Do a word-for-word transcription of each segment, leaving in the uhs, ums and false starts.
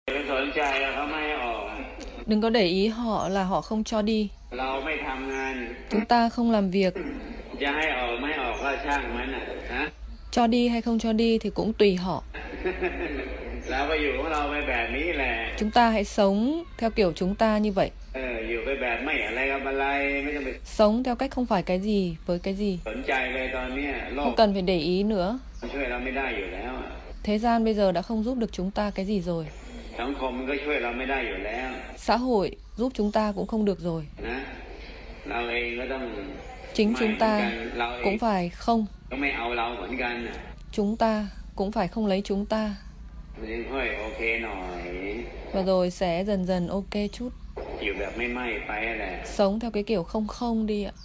Đừng có để ý họ là họ không cho đi. Chúng ta không làm việc. Cho đi hay không cho đi thì cũng tùy họ. Chúng ta hãy sống theo kiểu chúng ta như vậy. Sống theo cách không phải cái gì với cái gì. Không cần phải để ý nữa. Thế gian bây giờ đã không giúp được chúng ta cái gì rồi. Xã hội giúp chúng ta cũng không được rồi. Chính chúng ta cũng phải không. Chúng ta cũng phải không lấy chúng ta. Và rồi sẽ dần dần ok chút. Sống theo cái kiểu không không đi ạ.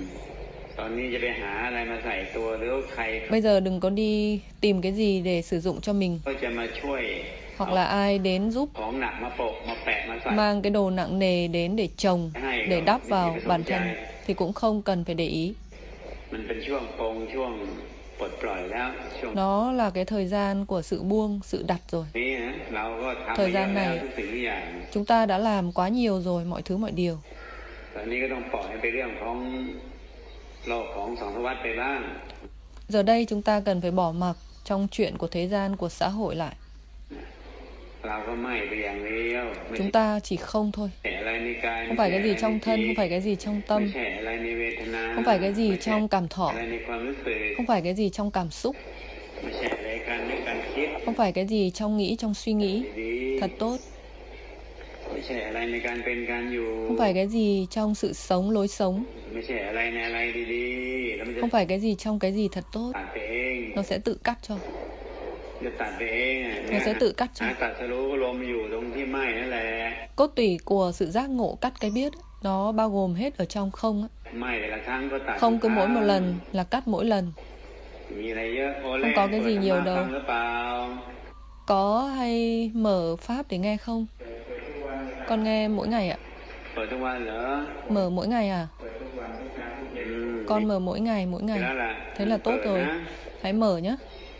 Bây giờ đừng có đi tìm cái gì để sử dụng cho mình. Hoặc là ai đến giúp mang cái đồ nặng nề đến để trồng, để đắp vào bản thân thì cũng không cần phải để ý. Nó là cái thời gian của sự buông, sự đặt rồi. Thời gian này chúng ta đã làm quá nhiều rồi, mọi thứ mọi điều. Giờ đây chúng ta cần phải bỏ mặc trong chuyện của thế gian, của xã hội lại. Chúng ta chỉ không thôi. Không phải cái gì trong thân, không phải cái gì trong tâm, không phải cái gì trong cảm thọ, không phải cái gì trong cảm xúc, không phải cái gì trong nghĩ, trong suy nghĩ. Thật tốt. Không phải cái gì trong sự sống, lối sống. Không phải cái gì trong cái gì thật tốt. Nó sẽ tự cắt cho. Nó sẽ tự cắt cho. Cốt tủy của sự giác ngộ cắt cái biết, nó bao gồm hết ở trong không. Không cứ mỗi một lần là cắt mỗi lần. Không có cái gì nhiều đâu. Có hay mở pháp để nghe không? Con nghe mỗi ngày ạ. Mở mỗi ngày à? Con mở mỗi ngày, mỗi ngày. Thế là tốt rồi. Hãy mở nhé.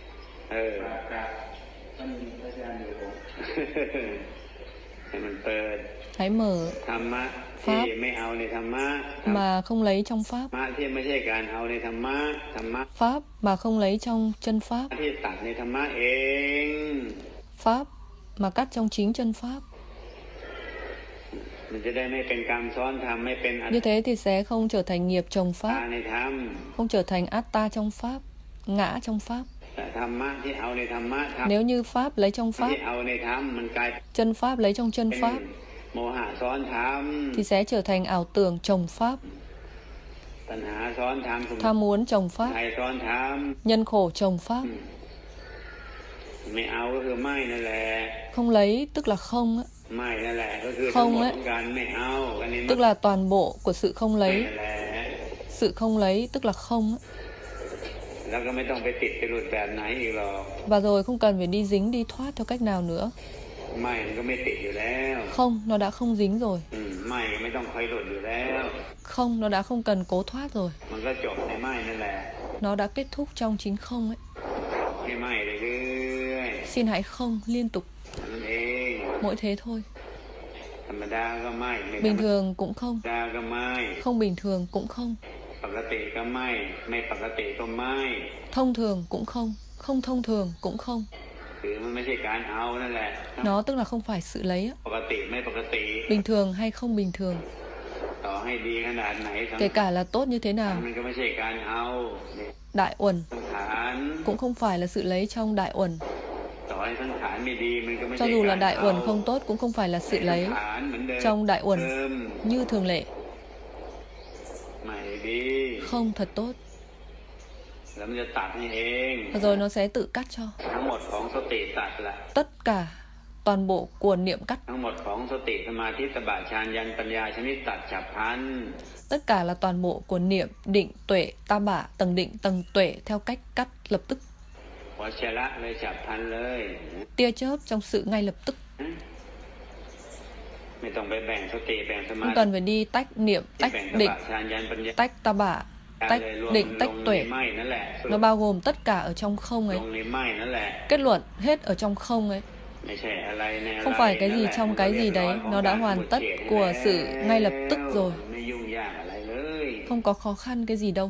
Hãy mở pháp mà không lấy trong pháp. Pháp mà không lấy trong chân pháp. Pháp mà cắt trong chính chân pháp. Như thế thì sẽ không trở thành nghiệp trồng pháp, không trở thành atta trong pháp, ngã trong pháp. Nếu như pháp lấy trong pháp, chân pháp lấy trong chân pháp, thì sẽ trở thành ảo tưởng trồng pháp, tham muốn trồng pháp, nhân khổ trồng pháp. Không lấy tức là không á. Không ấy, tức là toàn bộ của sự không lấy. Sự không lấy tức là không ấy. Và rồi không cần phải đi dính, đi thoát theo cách nào nữa. Không, nó đã không dính rồi. Không, nó đã không cần cố thoát rồi. Nó đã kết thúc trong chính không ấy. Xin hãy không liên tục. Mỗi thế thôi. Bình thường cũng không. Không bình thường cũng không. Thông thường cũng không. Không thông thường cũng không. Nó tức là không phải sự lấy. Bình thường hay không bình thường, kể cả là tốt như thế nào, đại uẩn cũng không phải là sự lấy trong đại uẩn. Cho dù là đại uẩn không tốt cũng không phải là sự lấy trong đại uẩn như thường lệ. Không thật tốt. Và rồi nó sẽ tự cắt cho. Tất cả, toàn bộ của niệm cắt. Tất cả là toàn bộ của niệm, định, tuệ, ta bả, tầng định, tầng tuệ theo cách cắt lập tức. Tia chớp trong sự ngay lập tức. Không cần phải đi tách niệm, tách định, tách ta bả, tách định, tách tuệ. Nó bao gồm tất cả ở trong không ấy. Kết luận hết ở trong không ấy. Không phải cái gì trong cái gì đấy, nó đã hoàn tất của sự ngay lập tức rồi. Không có khó khăn cái gì đâu.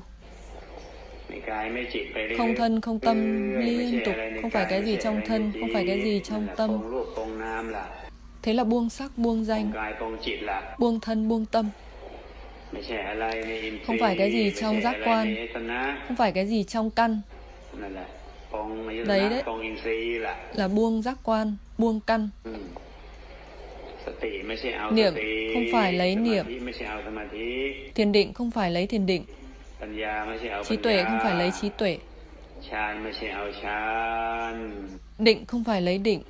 Không thân, không tâm liên tục. Không phải cái gì trong thân, không phải cái gì trong tâm. Thế là buông sắc, buông danh, buông thân, buông tâm. Không phải cái gì trong giác quan, không phải cái gì trong căn. Đấy đấy là buông giác quan, buông căn. Niệm không phải lấy niệm. Thiền định không phải lấy thiền định. Trí tuệ không phải lấy trí tuệ. Định không phải lấy định.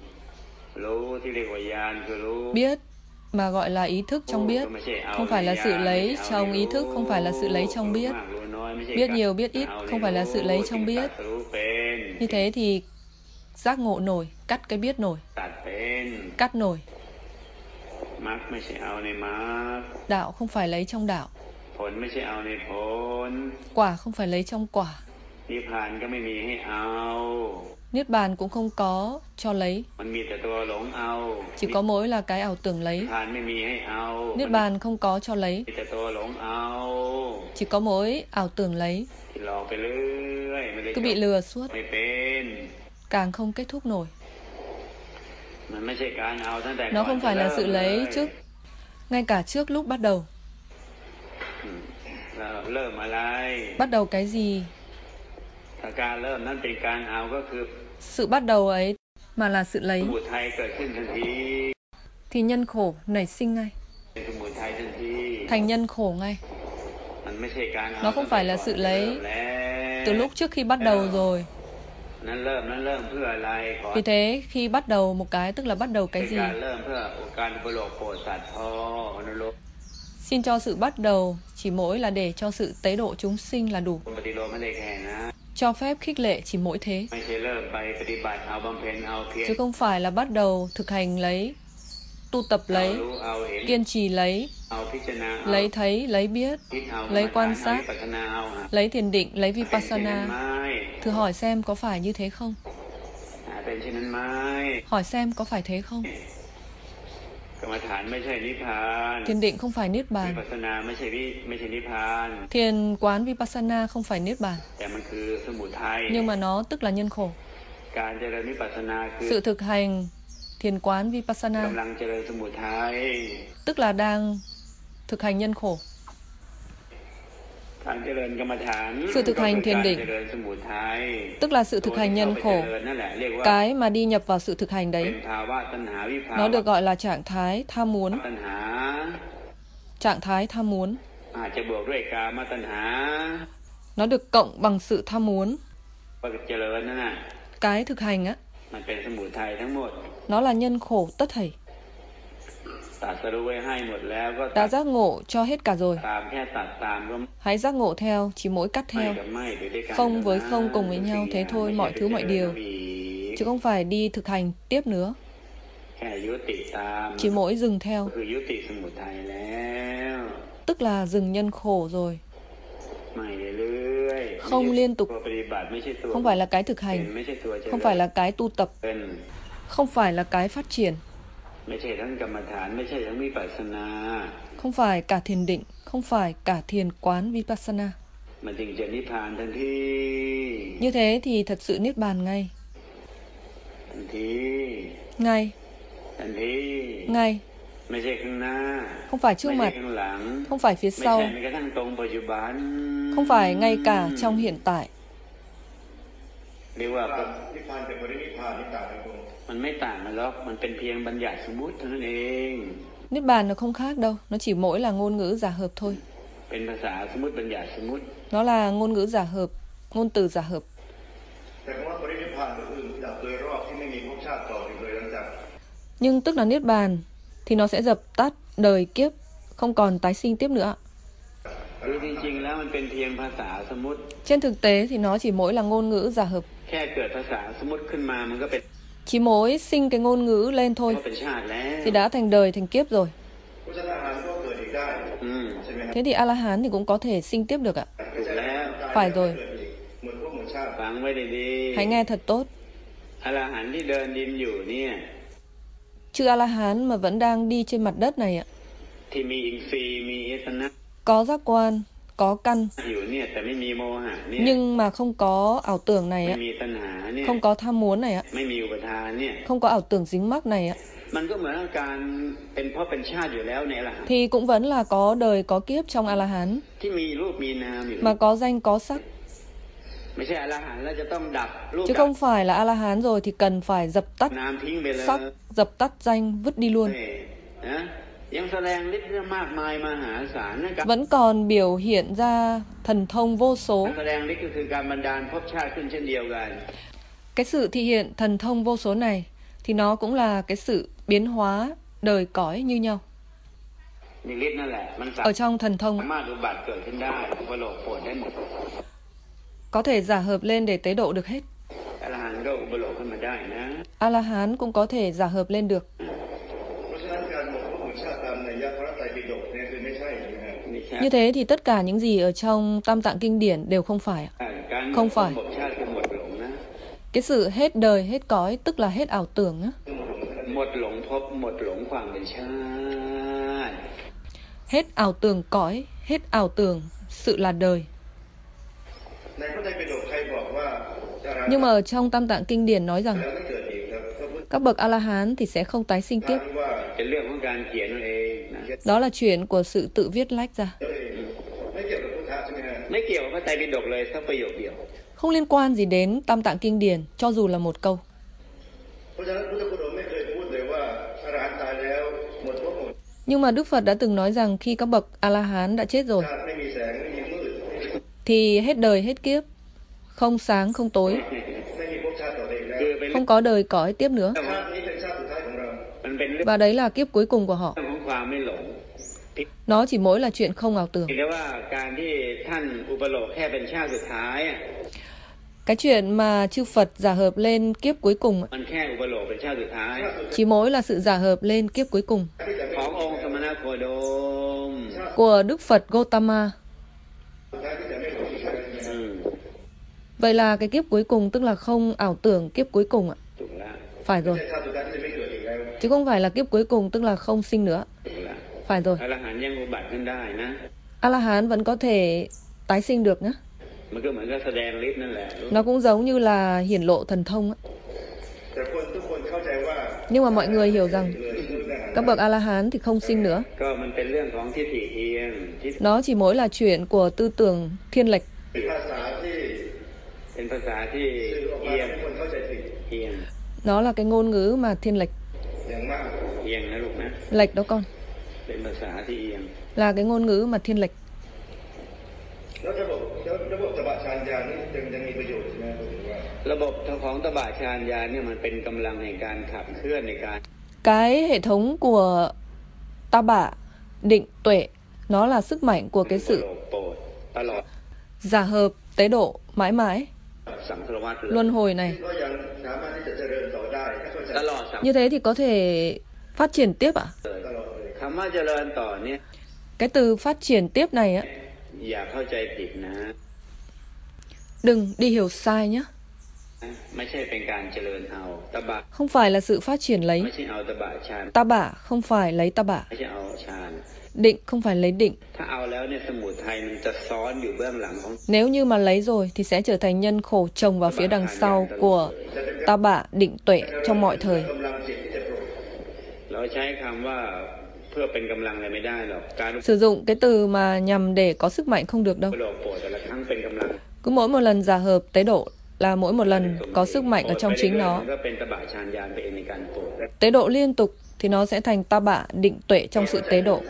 Biết mà gọi là ý thức trong biết, không phải là sự lấy trong ý thức, không phải là sự lấy trong biết. Biết nhiều biết ít không phải là sự lấy trong biết. Như thế thì giác ngộ nổi, cắt cái biết nổi, cắt nổi. Đạo không phải lấy trong đạo. Quả không phải lấy trong quả. Niết bàn cũng không có cho lấy. Chỉ có mỗi là cái ảo tưởng lấy. Niết bàn không có cho lấy. Chỉ có mỗi ảo tưởng lấy. Cứ bị lừa suốt, càng không kết thúc nổi. Nó không phải là sự lấy trước, ngay cả trước lúc bắt đầu. Bắt đầu cái gì? Sự bắt đầu ấy mà là sự lấy, thì nhân khổ nảy sinh ngay, thành nhân khổ ngay. Nó không phải là sự lấy từ lúc trước khi bắt đầu rồi. Vì thế khi bắt đầu một cái tức là bắt đầu cái gì? Xin cho sự bắt đầu chỉ mỗi là để cho sự tế độ chúng sinh là đủ. Cho phép khích lệ chỉ mỗi thế. Chứ không phải là bắt đầu thực hành lấy, tu tập lấy, kiên trì lấy, lấy thấy, lấy biết, lấy quan sát, lấy thiền định, lấy vipassana. Thử hỏi xem có phải như thế không? Hỏi xem có phải thế không? Thiền định không phải niết bàn. Thiền quán vipassana không phải niết bàn. Nhưng mà nó tức là nhân khổ. Sự thực hành thiền quán vipassana tức là đang thực hành nhân khổ. Sự thực hành thiền định tức là sự thực hành nhân khổ. Cái mà đi nhập vào sự thực hành đấy, nó được gọi là trạng thái tham muốn. Trạng thái tham muốn. Nó được cộng bằng sự tham muốn. Cái thực hành á, nó là nhân khổ tất thảy. Đã giác ngộ cho hết cả rồi. Hãy giác ngộ theo, chỉ mỗi cắt theo. Không với không cùng với nhau, thế thôi mọi thứ mọi điều. Chứ không phải đi thực hành tiếp nữa. Chỉ mỗi dừng theo, tức là dừng nhân khổ rồi. Không liên tục. Không phải là cái thực hành, không phải là cái tu tập, không phải là cái phát triển, không phải cả thiền định, không phải cả thiền quán vipassana. Như thế thì thật sự niết bàn ngay. Ngay. Ngay. Không phải trước mặt, không phải phía sau, không phải ngay cả trong hiện tại. Niết bàn nó không khác đâu, nó chỉ mỗi là ngôn ngữ giả hợp thôi. Nó là ngôn ngữ giả hợp, ngôn từ giả hợp. Nhưng tức là niết bàn thì nó sẽ dập tắt đời kiếp, không còn tái sinh tiếp nữa. Trên thực tế thì nó chỉ mỗi là ngôn ngữ giả hợp. Chỉ mỗi sinh cái ngôn ngữ lên thôi thì đã thành đời, thành kiếp rồi. Thế thì A-la-hán thì cũng có thể sinh tiếp được ạ. Phải rồi. Hãy nghe thật tốt. chư A-la-hán mà vẫn đang đi trên mặt đất này ạ, có giác quan, có căn, nhưng mà không có ảo tưởng này ạ, không có tham muốn này ạ, không có ảo tưởng dính mắc này ạ, thì cũng vẫn là có đời có kiếp trong A-la-hán, mà có danh có sắc. Chứ không phải là A-la-hán rồi thì cần phải dập tắt sắc, dập tắt danh, vứt đi luôn. Vẫn còn biểu hiện ra thần thông vô số. Cái sự thị hiện thần thông vô số này thì nó cũng là cái sự biến hóa đời cõi như nhau. Ở trong thần thông có thể giả hợp lên để tế độ được hết. A-la-hán cũng có thể giả hợp lên được. Như thế thì tất cả những gì ở trong Tam Tạng Kinh Điển đều không phải. Không phải. Cái sự hết đời, hết cõi, tức là hết ảo tưởng. Hết ảo tưởng cõi, hết ảo tưởng sự là đời. Nhưng mà ở trong Tam Tạng Kinh Điển nói rằng các bậc A-la-hán thì sẽ không tái sinh tiếp. Đó là chuyện của sự tự viết lách ra. Không liên quan gì đến Tam Tạng Kinh Điển, cho dù là một câu. Nhưng mà Đức Phật đã từng nói rằng khi các bậc A-la-hán đã chết rồi thì hết đời hết kiếp, không sáng không tối, không có đời cõi tiếp nữa. Và đấy là kiếp cuối cùng của họ. Nó chỉ mỗi là chuyện không ảo tưởng. Cái chuyện mà chư Phật giả hợp lên kiếp cuối cùng chỉ mỗi là sự giả hợp lên kiếp cuối cùng của Đức Phật Gotama. Vậy là cái kiếp cuối cùng tức là không ảo tưởng kiếp cuối cùng ạ. Phải rồi. Chứ không phải là kiếp cuối cùng tức là không sinh nữa. Phải rồi. A-la-hán vẫn có thể tái sinh được nhé. Nó cũng giống như là hiển lộ thần thông á. Nhưng mà mọi người hiểu rằng các bậc A-la-hán thì không sinh nữa. Nó chỉ mỗi là chuyện của tư tưởng thiên lệch. Nó là cái ngôn ngữ mà thiên lệch. Lệch đó con. Là cái ngôn ngữ mà thiên lệch. Cái hệ thống của ta bả, định, tuệ, nó là sức mạnh của cái sự giả hợp, tế độ, mãi mãi, luân hồi này. Như thế thì có thể phát triển tiếp ạ? Cái từ phát triển tiếp này á, đừng đi hiểu sai nhé. Không phải là sự phát triển lấy. Ta bả không phải lấy ta bả. Định không phải lấy định. Nếu như mà lấy rồi thì sẽ trở thành nhân khổ chồng vào phía đằng sau của ta bả, định, tuệ trong mọi thời. Sử dụng cái từ mà nhằm để có sức mạnh không được đâu. Cứ mỗi một lần giả hợp tế độ là mỗi một lần có sức mạnh ở trong chính nó. Tế độ liên tục thì nó sẽ thành ta bả, định, tuệ trong sự tế độ.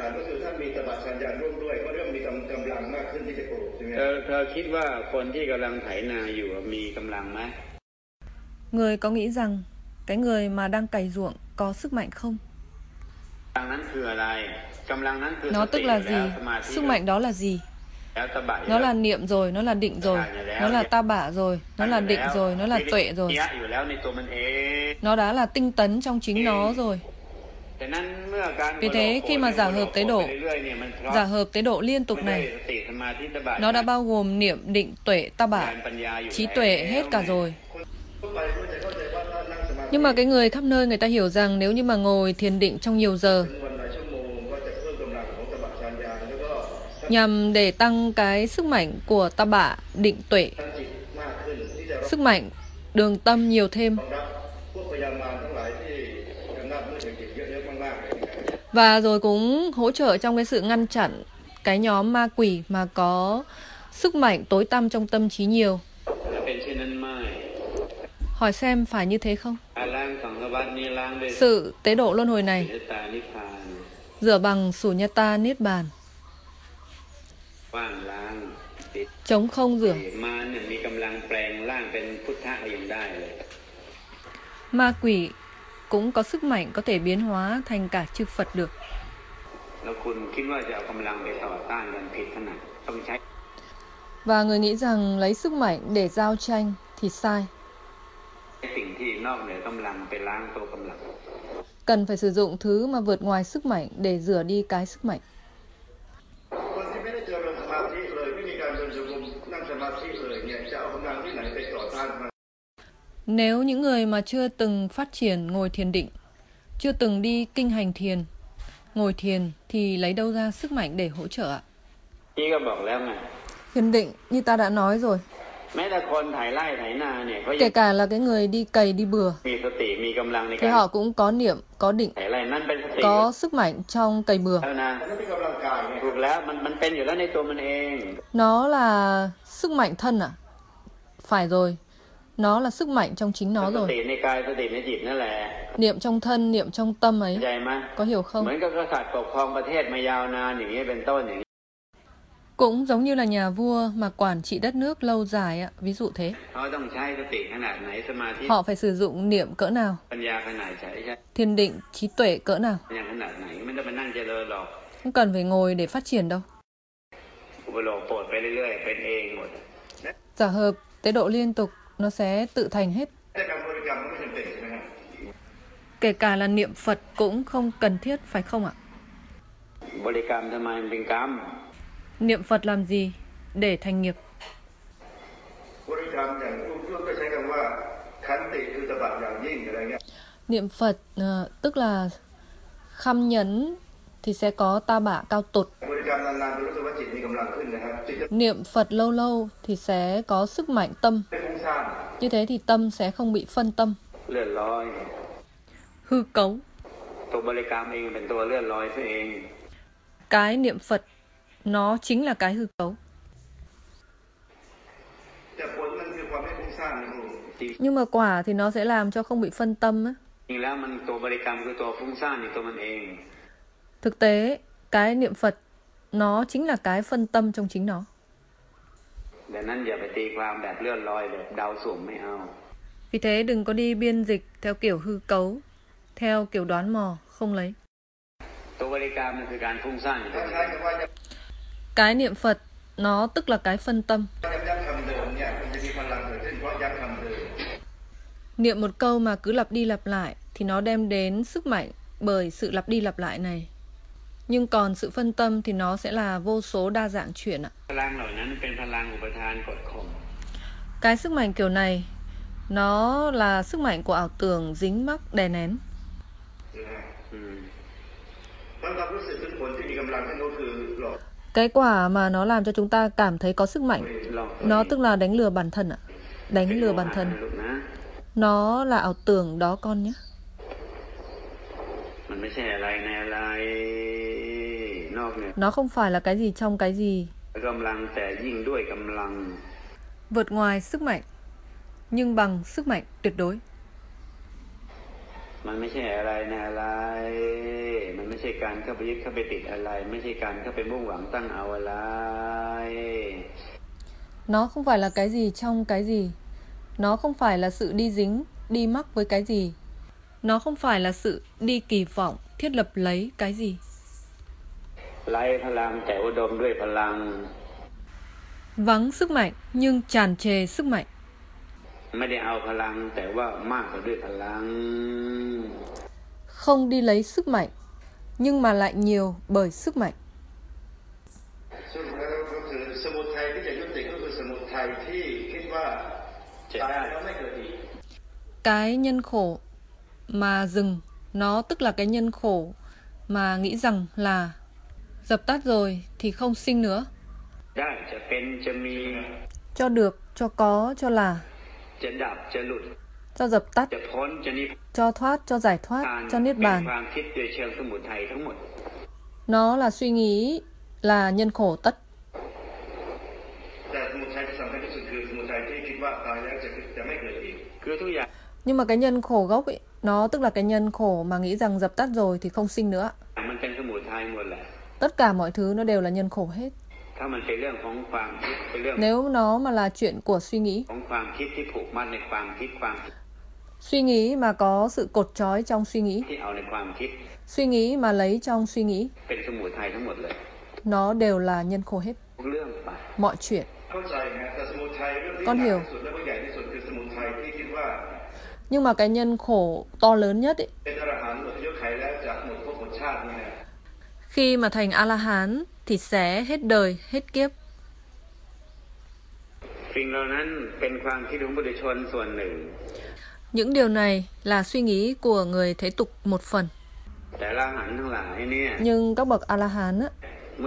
Người có nghĩ rằng cái người mà đang cày ruộng có sức mạnh không? Nó tức là gì? Sức mạnh đó là gì? Nó là niệm rồi, nó là định rồi, nó là ta bả rồi, nó là định rồi, nó là tuệ rồi. Nó đã là tinh tấn trong chính nó rồi. Vì thế khi mà giả hợp tế độ, giả hợp tế độ liên tục này, nó đã bao gồm niệm, định, tuệ, ta bả, trí tuệ hết cả rồi. Nhưng mà cái người khắp nơi người ta hiểu rằng nếu như mà ngồi thiền định trong nhiều giờ nhằm để tăng cái sức mạnh của ta bạ, định tuệ, sức mạnh đường tâm nhiều thêm, và rồi cũng hỗ trợ trong cái sự ngăn chặn cái nhóm ma quỷ mà có sức mạnh tối tăm trong tâm trí nhiều. Hỏi xem phải như thế không? Sự tế độ luân hồi này rửa bằng Sunyata Niết Bàn, chống không rửa. Ma quỷ cũng có sức mạnh có thể biến hóa thành cả chư Phật được. Và người nghĩ rằng lấy sức mạnh để giao tranh thì sai. Cần phải sử dụng thứ mà vượt ngoài sức mạnh để rửa đi cái sức mạnh. Nếu những người mà chưa từng phát triển ngồi thiền định, chưa từng đi kinh hành thiền, ngồi thiền thì lấy đâu ra sức mạnh để hỗ trợ ạ? Thiền định như ta đã nói rồi, kể cả là cái người đi cày đi bừa thì họ cũng có niệm, có định, có sức mạnh trong cày bừa. Nó là sức mạnh thân à? Phải rồi, nó là sức mạnh trong chính nó rồi. Niệm trong thân, niệm trong tâm ấy, có hiểu không? Cũng giống như là nhà vua mà quản trị đất nước lâu dài ạ, ví dụ thế. Họ phải sử dụng niệm cỡ nào, thiền định, trí tuệ cỡ nào. Không cần phải ngồi để phát triển đâu. Giả hợp, tế độ liên tục, nó sẽ tự thành hết. Kể cả là niệm Phật cũng không cần thiết, phải không ạ? Niệm Phật làm gì? Để thành nghiệp. Niệm Phật uh, tức là khăm nhấn thì sẽ có ta bạ cao tột. Niệm Phật lâu lâu thì sẽ có sức mạnh tâm. Như thế thì tâm sẽ không bị phân tâm, hư cấu. Cái niệm Phật nó chính là cái hư cấu. Nhưng mà quả thì nó sẽ làm cho không bị phân tâm á. Thực tế, cái niệm Phật nó chính là cái phân tâm trong chính nó. Vì thế đừng có đi biên dịch theo kiểu hư cấu, theo kiểu đoán mò, không lấy. Cái niệm Phật nó tức là cái phân tâm. Niệm một câu mà cứ lặp đi lặp lại thì nó đem đến sức mạnh bởi sự lặp đi lặp lại này. Nhưng còn sự phân tâm thì nó sẽ là vô số đa dạng chuyện ạ. Cái sức mạnh kiểu này nó là sức mạnh của ảo tưởng dính mắc đè nén. Cái quả mà nó làm cho chúng ta cảm thấy có sức mạnh, nó tức là đánh lừa bản thân ạ. Đánh lừa bản thân. Nó là ảo tưởng đó con nhé. Nó không phải là cái gì trong cái gì, vượt ngoài sức mạnh, nhưng bằng sức mạnh tuyệt đối. Nó không phải là cái gì trong cái gì. Nó không phải là sự đi dính, đi mắc với cái gì. Nó không phải là sự đi kỳ vọng, thiết lập lấy cái gì. Vắng sức mạnh nhưng tràn trề sức mạnh. Không đi lấy sức mạnh nhưng mà lại nhiều bởi sức mạnh. Cái nhân khổ mà dừng, nó tức là cái nhân khổ mà nghĩ rằng là dập tắt rồi thì không sinh nữa. Cho được, cho có, cho là, cho dập tắt, cho thoát, cho giải thoát, cho niết bàn. Nó là suy nghĩ, là nhân khổ tất. Nhưng mà cái nhân khổ gốc ấy, nó tức là cái nhân khổ mà nghĩ rằng dập tắt rồi thì không sinh nữa. Tất cả mọi thứ nó đều là nhân khổ hết. Nếu nó mà là chuyện của suy nghĩ, suy nghĩ mà có sự cột trói trong suy nghĩ, suy nghĩ mà lấy trong suy nghĩ, nó đều là nhân khổ hết. Mọi chuyện. Con hiểu. Nhưng mà cái nhân khổ to lớn nhất ấy, khi mà thành A-la-hán thì sẽ hết đời, hết kiếp. Những điều này là suy nghĩ của người thế tục một phần. Nhưng các bậc A-la-hán á,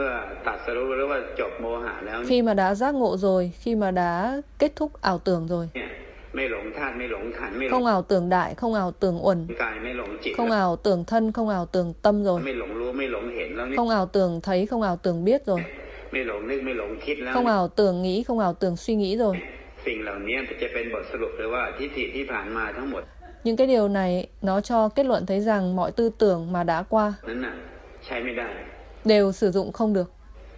khi mà đã giác ngộ rồi, khi mà đã kết thúc ảo tưởng rồi, không ảo tưởng đại, không ảo tưởng uẩn, không ảo tưởng thân, không ảo tưởng tâm rồi, không ảo tưởng thấy, không ảo tưởng biết rồi, không ảo tưởng nghĩ, không ảo tưởng suy nghĩ rồi. Những cái điều này nó cho kết luận thấy rằng mọi tư tưởng mà đã qua đều sử dụng không được.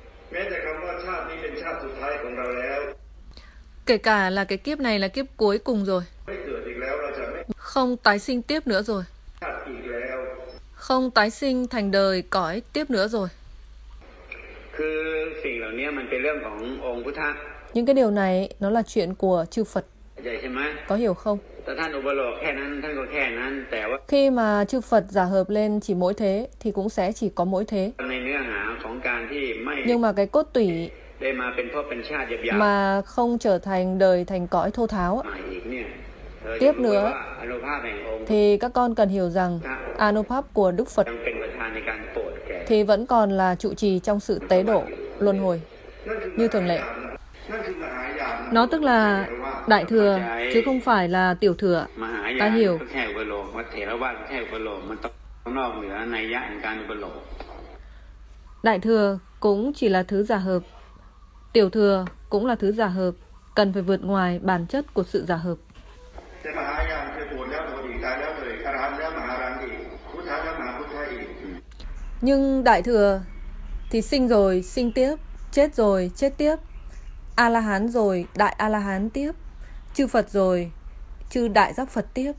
Kể cả là cái kiếp này là kiếp cuối cùng rồi, không tái sinh tiếp nữa rồi, không tái sinh thành đời cõi tiếp nữa rồi. Những cái điều này nó là chuyện của chư Phật. Có hiểu không? Khi mà chư Phật giả hợp lên chỉ mỗi thế thì cũng sẽ chỉ có mỗi thế. Nhưng mà cái cốt tủy mà không trở thành đời thành cõi thô tháo tiếp nữa thì các con cần hiểu rằng Anupap của Đức Phật thì vẫn còn là trụ trì trong sự tế độ luân hồi như thường lệ. Nó tức là đại thừa chứ không phải là tiểu thừa. Ta hiểu. Đại thừa cũng chỉ là thứ giả hợp, tiểu thừa cũng là thứ giả hợp, cần phải vượt ngoài bản chất của sự giả hợp. Nhưng đại thừa thì sinh rồi sinh tiếp, chết rồi chết tiếp, A-la-hán rồi đại A-la-hán tiếp, chư Phật rồi chư đại giác Phật tiếp.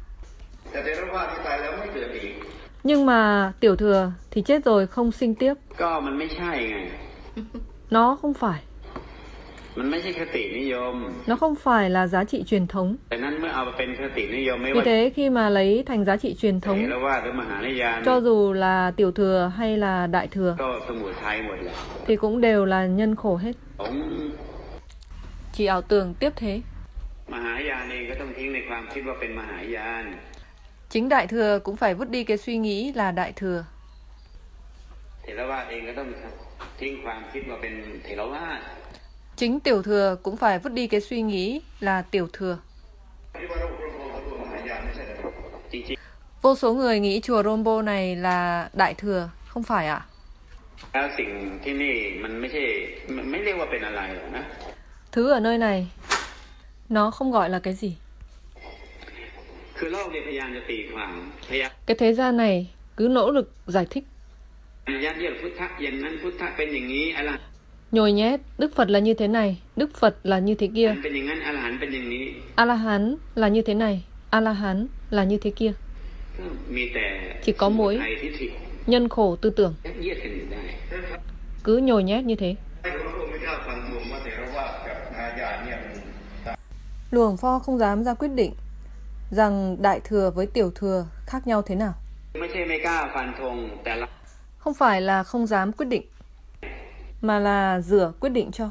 Nhưng mà tiểu thừa thì chết rồi không sinh tiếp. Nó không phải. Nó không phải là giá trị truyền thống. Vì thế khi mà lấy thành giá trị truyền thống, cho dù là tiểu thừa hay là đại thừa, thì cũng đều là nhân khổ hết. Chỉ ảo tưởng tiếp thế. Chính đại thừa cũng phải vứt đi cái suy nghĩ là đại thừa. Chính tiểu thừa cũng phải vứt đi cái suy nghĩ là tiểu thừa. Vô số người nghĩ chùa Rombo này là đại thừa, không phải ạ? Thứ ở nơi này nó không gọi là cái gì. Cái thế gian này cứ nỗ lực giải thích, nhồi nhét Đức Phật là như thế này, Đức Phật là như thế kia, A-la-hán là như thế này, A-la-hán là như thế kia. Chỉ có mỗi nhân khổ tư tưởng, cứ nhồi nhét như thế. Luồng Pho không dám ra quyết định rằng đại thừa với tiểu thừa khác nhau thế nào. Không phải là không dám quyết định, mà là rửa quyết định cho.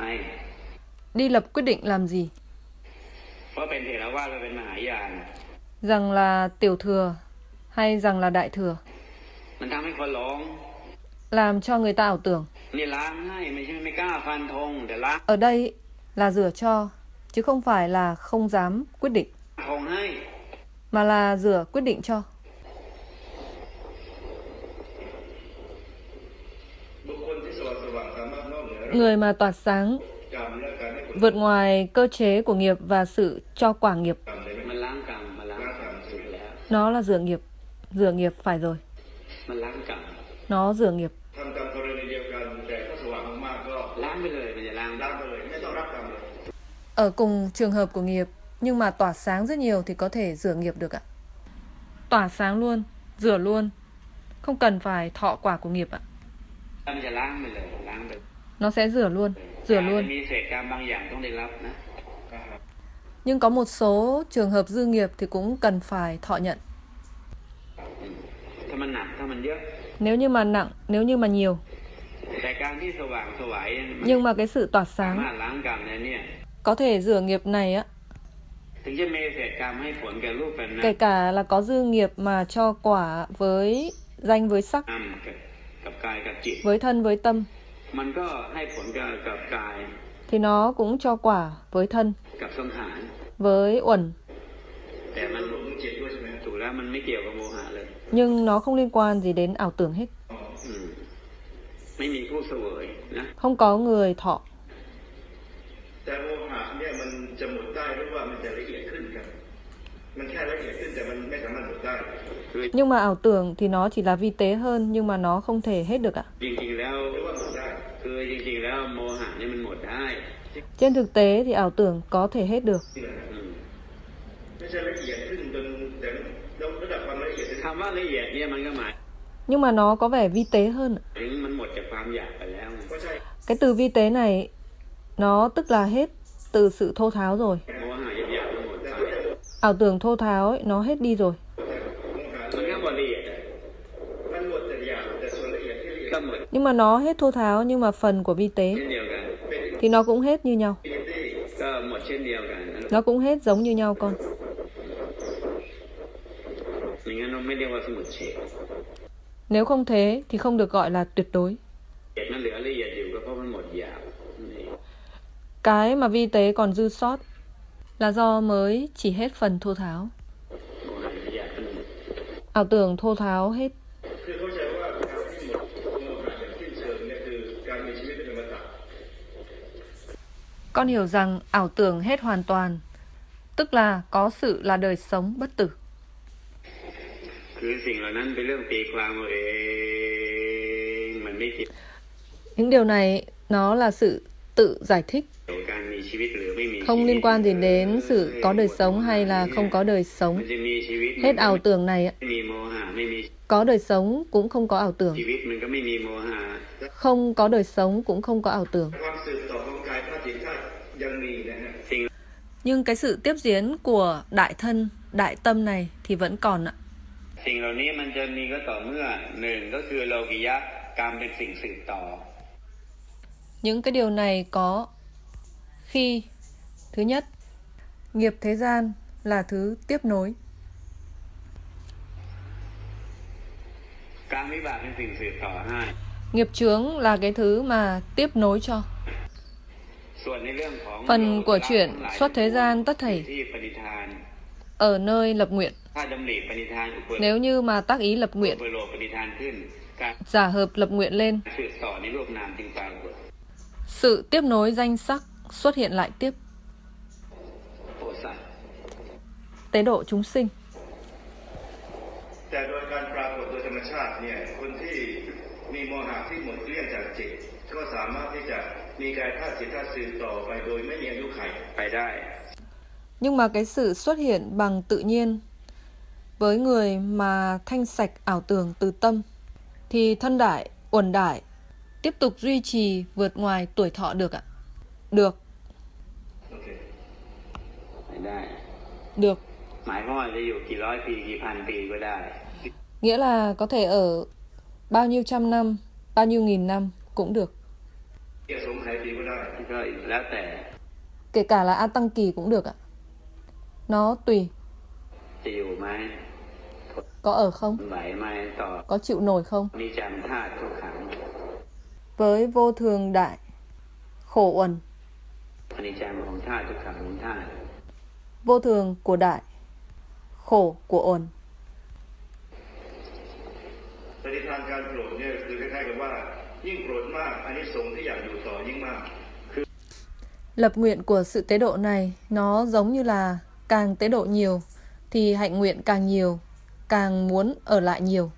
Đi lập quyết định làm gì? Rằng là tiểu thừa hay rằng là đại thừa? Làm cho người ta ảo tưởng. Ở đây là rửa cho, chứ không phải là không dám quyết định, mà là rửa quyết định cho. Người mà tỏa sáng vượt ngoài cơ chế của nghiệp và sự cho quả nghiệp, nó là rửa nghiệp. Rửa nghiệp phải rồi. Nó rửa nghiệp. Ở cùng trường hợp của nghiệp, nhưng mà tỏa sáng rất nhiều thì có thể rửa nghiệp được ạ. Tỏa sáng luôn, rửa luôn, không cần phải thọ quả của nghiệp ạ. Nó sẽ rửa luôn, rửa luôn. Nhưng có một số trường hợp dư nghiệp thì cũng cần phải thọ nhận. Nếu như mà nặng, nếu như mà nhiều. Nhưng mà cái sự tỏa sáng có thể rửa nghiệp này á, kể cả là có dư nghiệp mà cho quả với danh với sắc, với thân với tâm, thì nó cũng cho quả với thân, với uẩn. Nhưng nó không liên quan gì đến ảo tưởng hết. Không có người thọ. Nhưng mà ảo tưởng thì nó chỉ là vi tế hơn, nhưng mà nó không thể hết được ạ. Trên thực tế thì ảo tưởng có thể hết được. Nhưng mà nó có vẻ vi tế hơn. Cái từ vi tế này, nó tức là hết từ sự thô tháo rồi. Ảo tưởng thô tháo ấy, nó hết đi rồi. Nhưng mà nó hết thô tháo, nhưng mà phần của vi tế thì nó cũng hết như nhau. Nó cũng hết giống như nhau con. Nếu không thế thì không được gọi là tuyệt đối. Cái mà vi tế còn dư sót là do mới chỉ hết phần thô tháo. Ảo tưởng thô tháo hết. Con hiểu rằng ảo tưởng hết hoàn toàn, tức là có sự là đời sống bất tử. Những điều này nó là sự tự giải thích, không liên quan gì đến sự có đời sống hay là không có đời sống. Hết ảo tưởng này, có đời sống cũng không có ảo tưởng, không có đời sống cũng không có ảo tưởng. Nhưng cái sự tiếp diễn của đại thân, đại tâm này thì vẫn còn ạ. Những cái điều này có khi, thứ nhất, nghiệp thế gian là thứ tiếp nối. Nghiệp chướng là cái thứ mà tiếp nối cho. Phần của chuyện xuất thế gian tất thảy ở nơi lập nguyện. Nếu như mà tác ý lập nguyện, giả hợp lập nguyện lên, sự tiếp nối danh sắc xuất hiện lại tiếp. Tế độ chúng sinh. Nhưng mà cái sự xuất hiện bằng tự nhiên với người mà thanh sạch ảo tưởng từ tâm thì thân đại, uẩn đại tiếp tục duy trì vượt ngoài tuổi thọ được ạ. Được. Được. Nghĩa là có thể ở bao nhiêu trăm năm, bao nhiêu nghìn năm cũng được. Kể cả là A Tăng Kỳ cũng được ạ. Nó tùy. Có ở không? Có chịu nổi không? Với vô thường đại, khổ uẩn. Vô thường của đại, khổ của uẩn. Lập nguyện của sự tế độ này nó giống như là càng tế độ nhiều thì hạnh nguyện càng nhiều, càng muốn ở lại nhiều.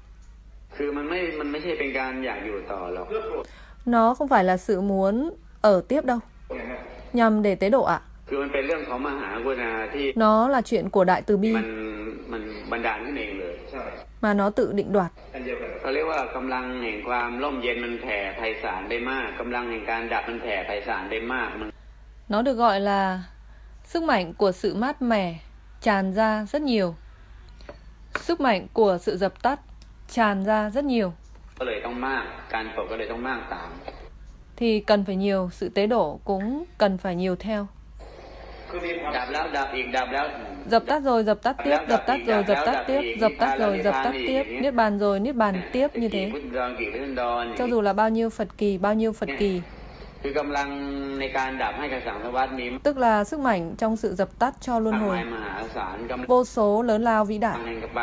Nó không phải là sự muốn ở tiếp đâu, nhằm để tế độ ạ. Nó là chuyện của Đại Từ Bi mà nó tự định đoạt. Nó được gọi là sức mạnh của sự mát mẻ tràn ra rất nhiều. Sức mạnh của sự dập tắt tràn ra rất nhiều. Thì cần phải nhiều, sự tế độ cũng cần phải nhiều theo. Dập tắt rồi dập tắt tiếp, dập tắt rồi dập tắt tiếp, dập tắt rồi dập tắt tiếp, niết bàn rồi niết bàn tiếp như thế. Cho dù là bao nhiêu Phật kỳ, bao nhiêu Phật kỳ. Tức là sức mạnh trong sự dập tắt cho luân hồi vô số lớn lao vĩ đại.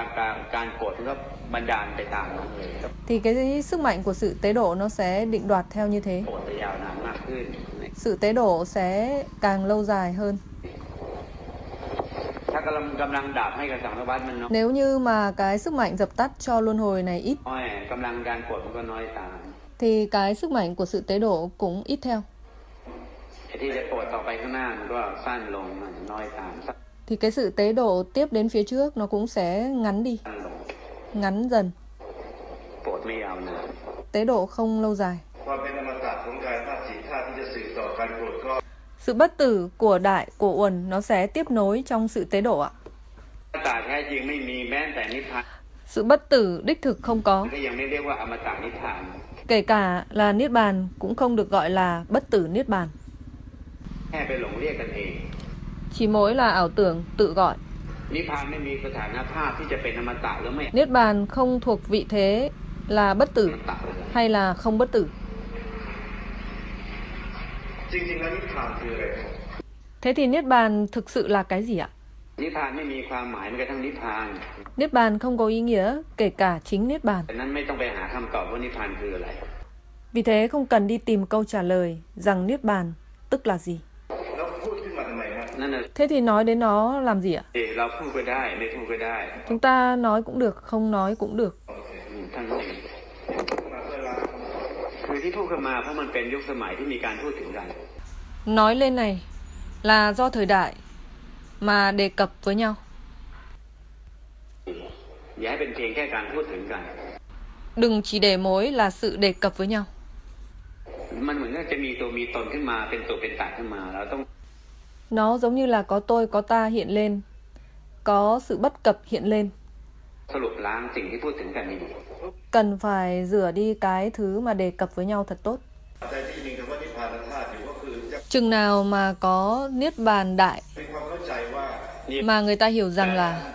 Thì cái sức mạnh của sự tế độ nó sẽ định đoạt theo như thế. Sự tế độ sẽ càng lâu dài hơn. Nếu như mà cái sức mạnh dập tắt cho luân hồi này ít thì cái sức mạnh của sự tế độ cũng ít theo. Thì cái sự tế độ tiếp đến phía trước nó cũng sẽ ngắn đi, ngắn dần. Tế độ không lâu dài. Sự bất tử của đại, của uẩn nó sẽ tiếp nối trong sự tế độ ạ. Sự bất tử đích thực không có. Kể cả là niết bàn cũng không được gọi là bất tử niết bàn. Chỉ mỗi là ảo tưởng tự gọi. Niết bàn không thuộc vị thế là bất tử hay là không bất tử. Thế thì niết bàn thực sự là cái gì ạ? Niết bàn không có ý nghĩa, kể cả chính niết bàn. Vì thế không cần đi tìm câu trả lời rằng niết bàn tức là gì. Thế thì nói đến nó làm gì ạ? Chúng ta nói cũng được, không nói cũng được. Nói lên này là do thời đại mà đề cập với nhau. Đừng chỉ để mối là sự đề cập với nhau. Nó giống như là có tôi, có ta hiện lên, có sự bất cập hiện lên. Cần phải rửa đi cái thứ mà đề cập với nhau thật tốt. Chừng nào mà có niết bàn đại mà người ta hiểu rằng là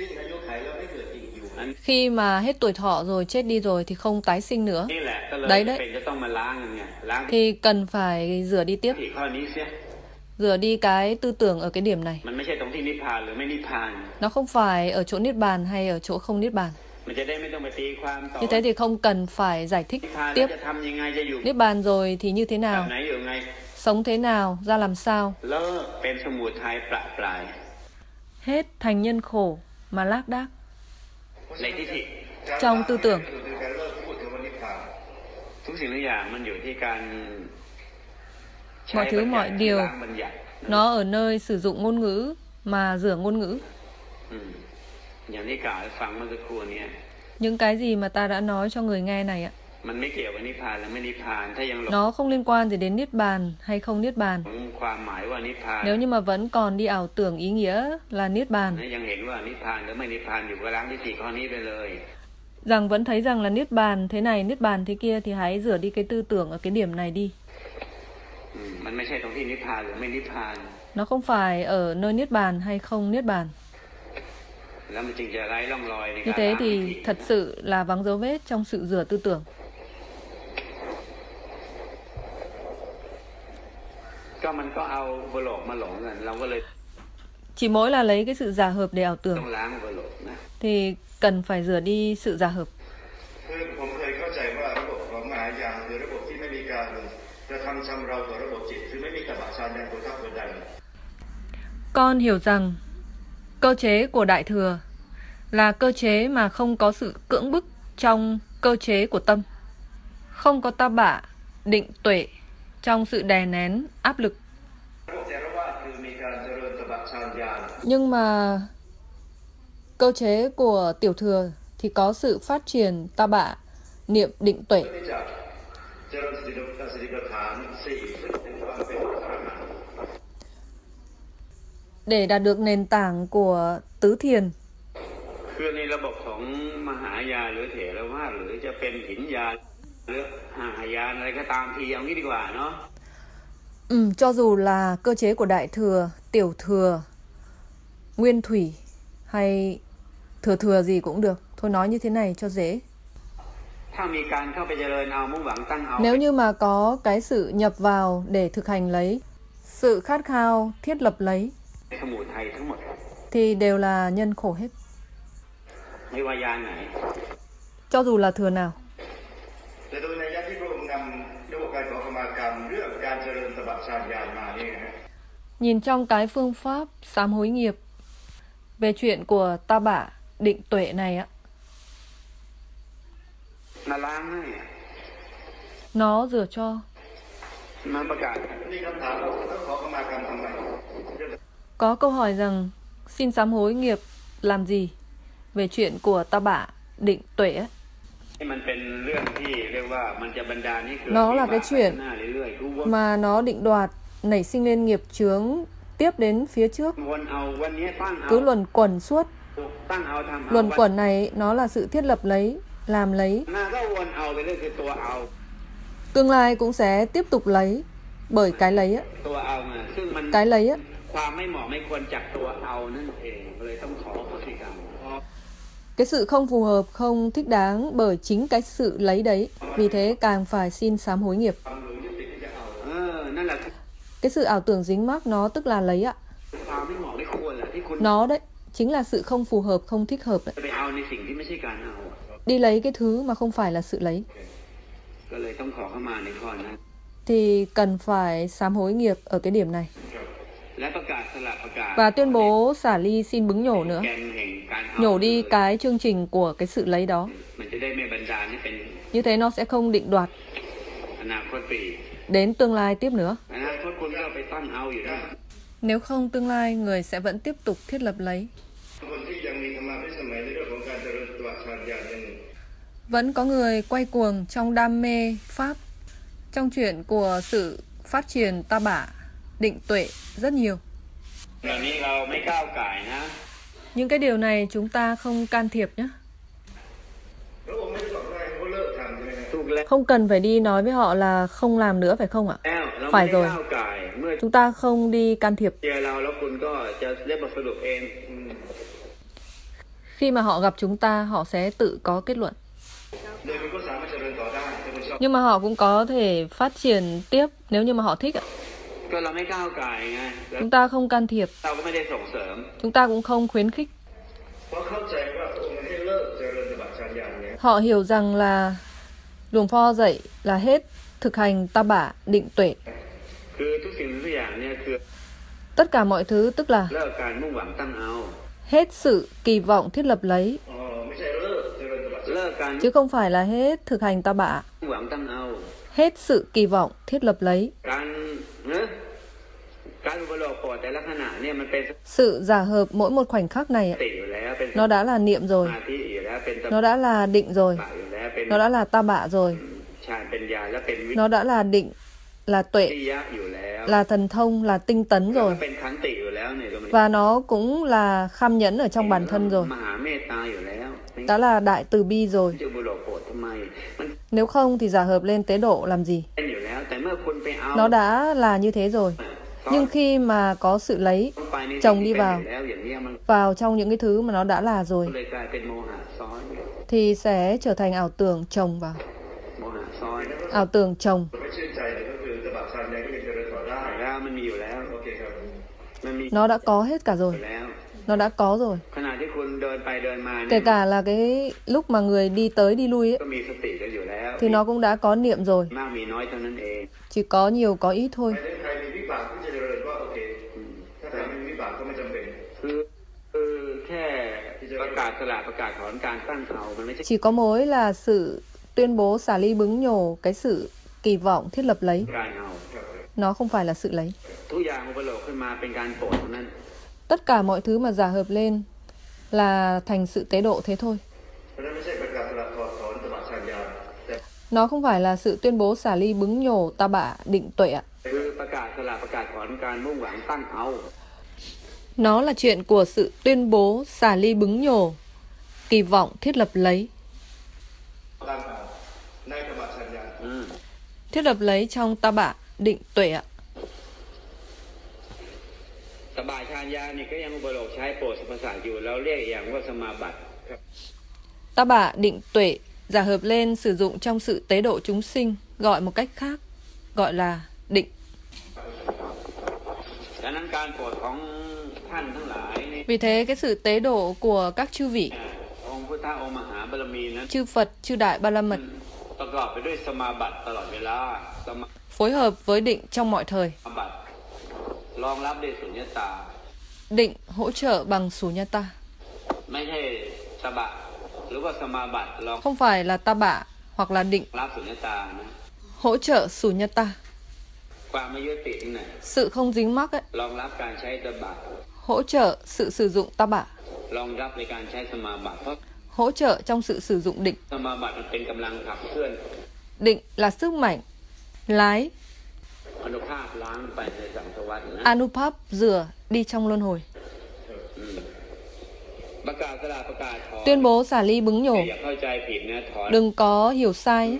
khi mà hết tuổi thọ rồi, chết đi rồi thì không tái sinh nữa. Đấy đấy. Thì cần phải rửa đi tiếp. Rửa đi cái tư tưởng ở cái điểm này. Nó không phải ở chỗ niết bàn hay ở chỗ không niết bàn. Như thế thì không cần phải giải thích tiếp. Niết bàn rồi thì như thế nào? Sống thế nào? Ra làm sao? Hết thành nhân khổ mà lác đác. Trong tư tưởng, mọi thứ mọi điều nó ở nơi sử dụng ngôn ngữ mà rửa ngôn ngữ. Những cái gì mà ta đã nói cho người nghe này ạ, nó không liên quan gì đến niết bàn hay không niết bàn. Nếu như mà vẫn còn đi ảo tưởng ý nghĩa là niết bàn, rằng vẫn thấy rằng là niết bàn thế này, niết bàn thế kia, thì hãy rửa đi cái tư tưởng ở cái điểm này đi. Nó không phải ở nơi niết bàn hay không niết bàn. Như thế thì thật sự là vắng dấu vết trong sự rửa tư tưởng. Chỉ mỗi là lấy cái sự giả hợp để ảo tưởng, thì cần phải rửa đi sự giả hợp. Con hiểu rằng cơ chế của Đại Thừa là cơ chế mà không có sự cưỡng bức trong cơ chế của tâm, không có ta bạ, định tuệ trong sự đè nén, áp lực. Nhưng mà cơ chế của Tiểu Thừa thì có sự phát triển ta bạ, niệm, định, tuệ. Để đạt được nền tảng của tứ thiền. Ừ, cho dù là cơ chế của Đại Thừa, Tiểu Thừa, Nguyên Thủy hay Thừa Thừa gì cũng được. Thôi nói như thế này cho dễ. Nếu như mà có cái sự nhập vào để thực hành lấy, sự khát khao thiết lập lấy, thì đều là nhân khổ hết. Cho dù là thừa nào. Nhìn trong cái phương pháp sám hối nghiệp về chuyện của ta bạ, định, tuệ này á, nó rửa cho. Có câu hỏi rằng xin sám hối nghiệp làm gì về chuyện của ta bạ, định, tuệ á. Nó là cái chuyện mà nó định đoạt nảy sinh lên nghiệp chướng tiếp đến phía trước, cứ luẩn quẩn suốt. Luẩn quẩn này nó là sự thiết lập lấy, làm lấy. Tương lai cũng sẽ tiếp tục lấy, bởi cái lấy á. Cái lấy á. Cái sự không phù hợp, không thích đáng bởi chính cái sự lấy đấy. Vì thế càng phải xin sám hối nghiệp. Cái sự ảo tưởng dính mắc nó tức là lấy ạ. Nó đấy, chính là sự không phù hợp, không thích hợp đấy. Đi lấy cái thứ mà không phải là sự lấy. Thì cần phải sám hối nghiệp ở cái điểm này. Và tuyên bố xả ly xin bứng nhổ nữa. Nhổ đi cái chương trình của cái sự lấy đó. Như thế nó sẽ không định đoạt đến tương lai tiếp nữa. Nếu không, tương lai người sẽ vẫn tiếp tục thiết lập lấy. Vẫn có người quay cuồng trong đam mê pháp, trong chuyện của sự phát triển ta bả, định tuệ rất nhiều. Những cái điều này chúng ta không can thiệp nhé. Không cần phải đi nói với họ là không làm nữa, phải không ạ? Phải rồi. Chúng ta không đi can thiệp. Khi mà họ gặp chúng ta, họ sẽ tự có kết luận. Nhưng mà họ cũng có thể phát triển tiếp nếu như mà họ thích ạ. Chúng ta không can thiệp. Chúng ta cũng không khuyến khích. Họ hiểu rằng là Luồng Pho dạy là hết thực hành ta bả, định tuệ. Tất cả mọi thứ tức là hết sự kỳ vọng thiết lập lấy, chứ không phải là hết thực hành ta bả. Hết sự kỳ vọng thiết lập lấy. Sự giả hợp mỗi một khoảnh khắc này, nó đã là niệm rồi, nó đã là định rồi, nó đã là ta bạ rồi, nó đã là định, là tuệ, là thần thông, là tinh tấn rồi. Và nó cũng là kham nhẫn ở trong bản thân rồi, đã là đại từ bi rồi. Nếu không thì giả hợp lên tế độ làm gì? Nó đã là như thế rồi. Nhưng khi mà có sự lấy, chồng đi vào, vào trong những cái thứ mà nó đã là rồi, thì sẽ trở thành ảo tưởng chồng vào. Ảo tưởng chồng. Nó đã có hết cả rồi. Nó đã có rồi. Kể cả là cái lúc mà người đi tới đi lui ấy, thì nó cũng đã có niệm rồi. Chỉ có nhiều có ít thôi. Chỉ có mối là sự tuyên bố xả ly bứng nhổ, cái sự kỳ vọng thiết lập lấy. Nó không phải là sự lấy. Tất cả mọi thứ mà giả hợp lên là thành sự tế độ thế thôi. Nó không phải là sự tuyên bố xả ly bứng nhổ ta bạ định tuệ ạ. Nó là chuyện của sự tuyên bố xả ly bứng nhổ, kỳ vọng thiết lập lấy. Thiết lập lấy trong ta bạ định tuệ ạ. Ta bạ định tuệ giả hợp lên sử dụng trong sự tế độ chúng sinh, gọi một cách khác, gọi là định. Vì thế cái sự tế độ của các chư vị, chư Phật, chư Đại Ba La Mật, phối hợp với định trong mọi thời. Định hỗ trợ bằng sunyata. Không phải là ta bạ hoặc là định hỗ trợ sunyata. Sự không dính mắc ấy, hỗ trợ sự sử dụng ta bạ, hỗ trợ trong sự sử dụng định. Định là sức mạnh lái Anupap rửa đi trong luân hồi. Tuyên bố xả ly bứng nhổ. Đừng có hiểu sai.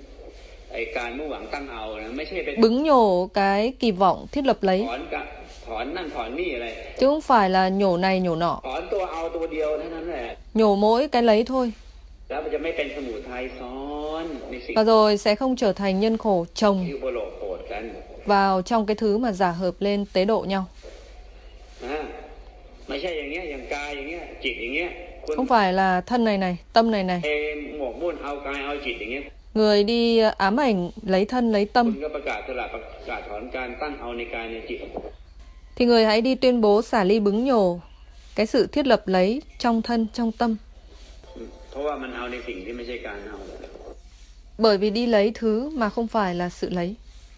Bứng nhổ cái kỳ vọng thiết lập lấy, chứ không phải là nhổ này nhổ nọ. Nhổ mỗi cái lấy thôi. Và rồi sẽ không trở thành nhân khổ chồng vào trong cái thứ mà giả hợp lên tế độ nhau. Không phải là thân này này, tâm này này. Người đi ám ảnh lấy thân lấy tâm, thì người hãy đi tuyên bố xả ly bứng nhổ cái sự thiết lập lấy trong thân trong tâm. Bởi vì đi lấy thứ mà không phải là sự lấy.